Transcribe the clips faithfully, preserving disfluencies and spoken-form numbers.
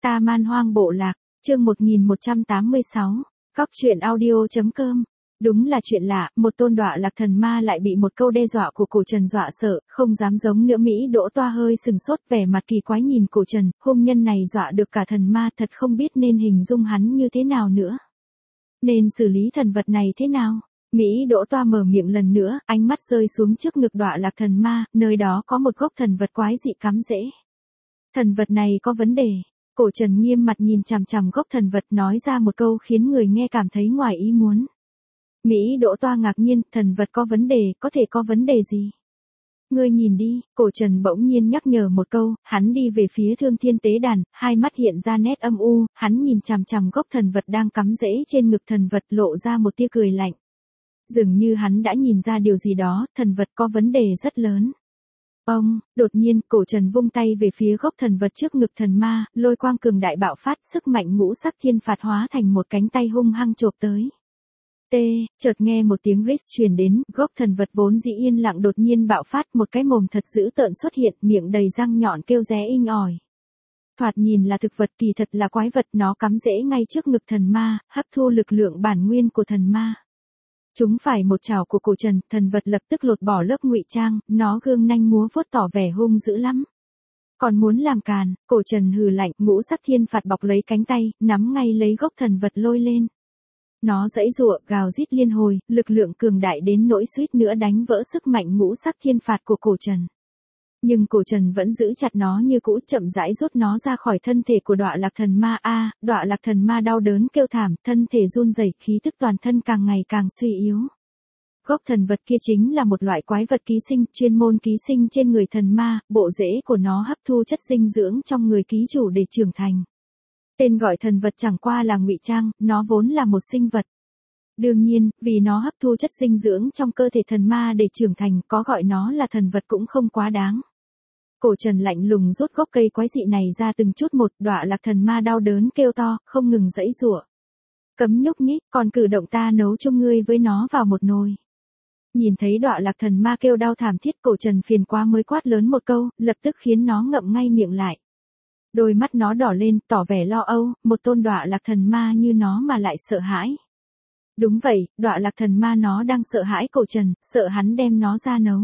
Ta Man Hoang Bộ Lạc, chương một nghìn một trăm tám mươi sáu, Cóc truyện audio.com. Đúng là chuyện lạ, một tôn đọa lạc thần ma lại bị một câu đe dọa của cổ Trần dọa sợ, không dám giống nữa. Mỹ Đỗ Toa hơi sừng sốt, vẻ mặt kỳ quái nhìn cổ Trần, hung nhân này dọa được cả thần ma, thật không biết nên hình dung hắn như thế nào nữa. Nên xử lý thần vật này thế nào? Mỹ Đỗ Toa mở miệng lần nữa, ánh mắt rơi xuống trước ngực đọa lạc thần ma, nơi đó có một gốc thần vật quái dị cắm rễ. Thần vật này có vấn đề. Cổ Trần nghiêm mặt nhìn chằm chằm gốc thần vật, nói ra một câu khiến người nghe cảm thấy ngoài ý muốn. Mỹ Đỗ Toa ngạc nhiên, thần vật có vấn đề, có thể có vấn đề gì? Ngươi nhìn đi, cổ Trần bỗng nhiên nhắc nhở một câu, hắn đi về phía Thương Thiên Tế Đàn, hai mắt hiện ra nét âm u, hắn nhìn chằm chằm gốc thần vật đang cắm rễ trên ngực thần vật, lộ ra một tia cười lạnh. Dường như hắn đã nhìn ra điều gì đó, thần vật có vấn đề rất lớn. Ông, đột nhiên, cổ Trần vung tay về phía gốc thần vật trước ngực thần ma, lôi quang cường đại bạo phát, sức mạnh ngũ sắc thiên phạt hóa thành một cánh tay hung hăng chộp tới. T, chợt nghe một tiếng rít truyền đến, gốc thần vật vốn dĩ yên lặng đột nhiên bạo phát, một cái mồm thật dữ tợn xuất hiện, miệng đầy răng nhọn kêu ré inh ỏi. Thoạt nhìn là thực vật, kỳ thật là quái vật, nó cắm rễ ngay trước ngực thần ma, hấp thu lực lượng bản nguyên của thần ma. Chúng phải một chảo của cổ Trần, thần vật lập tức lột bỏ lớp ngụy trang, nó gương nanh múa vuốt tỏ vẻ hung dữ lắm. Còn muốn làm càn, cổ Trần hừ lạnh, ngũ sắc thiên phạt bọc lấy cánh tay, nắm ngay lấy gốc thần vật lôi lên. Nó giãy giụa, gào rít liên hồi, lực lượng cường đại đến nỗi suýt nữa đánh vỡ sức mạnh ngũ sắc thiên phạt của cổ Trần. Nhưng cổ Trần vẫn giữ chặt nó như cũ, chậm rãi rút nó ra khỏi thân thể của đọa lạc thần ma. A, à, đọa lạc thần ma đau đớn kêu thảm, thân thể run rẩy, khí tức toàn thân càng ngày càng suy yếu. Gốc thần vật kia chính là một loại quái vật ký sinh, chuyên môn ký sinh trên người thần ma, bộ rễ của nó hấp thu chất dinh dưỡng trong người ký chủ để trưởng thành. Tên gọi thần vật chẳng qua là ngụy trang, nó vốn là một sinh vật. Đương nhiên, vì nó hấp thu chất dinh dưỡng trong cơ thể thần ma để trưởng thành, có gọi nó là thần vật cũng không quá đáng. Cổ Trần lạnh lùng rút gốc cây quái dị này ra từng chút một, đọa lạc thần ma đau đớn kêu to, không ngừng giãy giụa. Cấm nhúc nhích, còn cử động ta nấu chung ngươi với nó vào một nồi. Nhìn thấy đọa lạc thần ma kêu đau thảm thiết, cổ Trần phiền quá mới quát lớn một câu, lập tức khiến nó ngậm ngay miệng lại. Đôi mắt nó đỏ lên, tỏ vẻ lo âu, một tôn đọa lạc thần ma như nó mà lại sợ hãi. Đúng vậy, đọa lạc thần ma nó đang sợ hãi cổ Trần, sợ hắn đem nó ra nấu.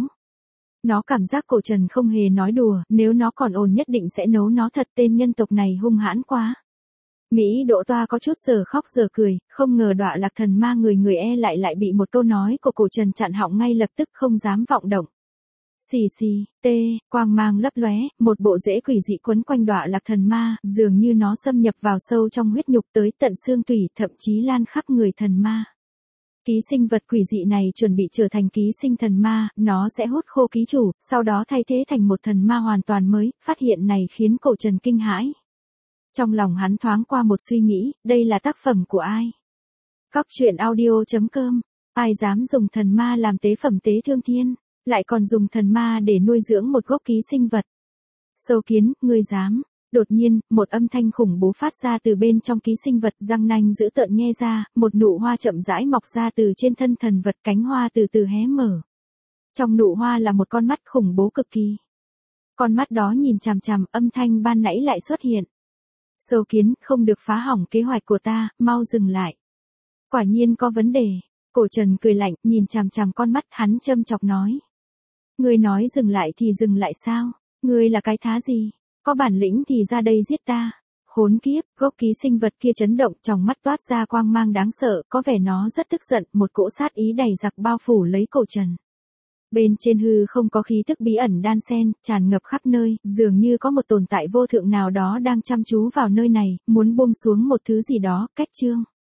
Nó cảm giác cổ Trần không hề nói đùa, nếu nó còn ổn nhất định sẽ nấu nó thật, tên nhân tộc này hung hãn quá. Mỹ Đỗ Toa có chút giờ khóc giờ cười, không ngờ đọa lạc thần ma người người e lại lại bị một câu nói của cổ Trần chặn họng ngay lập tức, không dám vọng động. Xì xì, tê, quang mang lấp lóe, một bộ rễ quỷ dị quấn quanh đọa lạc thần ma, dường như nó xâm nhập vào sâu trong huyết nhục tới tận xương tủy, thậm chí lan khắp người thần ma. Ký sinh vật quỷ dị này chuẩn bị trở thành ký sinh thần ma, nó sẽ hút khô ký chủ, sau đó thay thế thành một thần ma hoàn toàn mới. Phát hiện này khiến cổ Trần kinh hãi. Trong lòng hắn thoáng qua một suy nghĩ, đây là tác phẩm của ai? Cóc truyện audio.com. Ai dám dùng thần ma làm tế phẩm tế thương thiên, lại còn dùng thần ma để nuôi dưỡng một gốc ký sinh vật? Sâu kiến, ngươi dám? Đột nhiên, một âm thanh khủng bố phát ra từ bên trong ký sinh vật, răng nanh dữ tợn nhe ra, một nụ hoa chậm rãi mọc ra từ trên thân thần vật, cánh hoa từ từ hé mở. Trong nụ hoa là một con mắt khủng bố cực kỳ. Con mắt đó nhìn chằm chằm, âm thanh ban nãy lại xuất hiện. Sâu kiến, không được phá hỏng kế hoạch của ta, mau dừng lại. Quả nhiên có vấn đề. Cổ Trần cười lạnh, nhìn chằm chằm con mắt, hắn châm chọc nói. Ngươi nói dừng lại thì dừng lại sao? Ngươi là cái thá gì? Có bản lĩnh thì ra đây giết ta. Khốn kiếp, gốc ký sinh vật kia chấn động, trong mắt toát ra quang mang đáng sợ, có vẻ nó rất tức giận, một cỗ sát ý đầy giặc bao phủ lấy cổ Trần. Bên trên hư không có khí tức bí ẩn đan xen, tràn ngập khắp nơi, dường như có một tồn tại vô thượng nào đó đang chăm chú vào nơi này, muốn buông xuống một thứ gì đó. Cách chương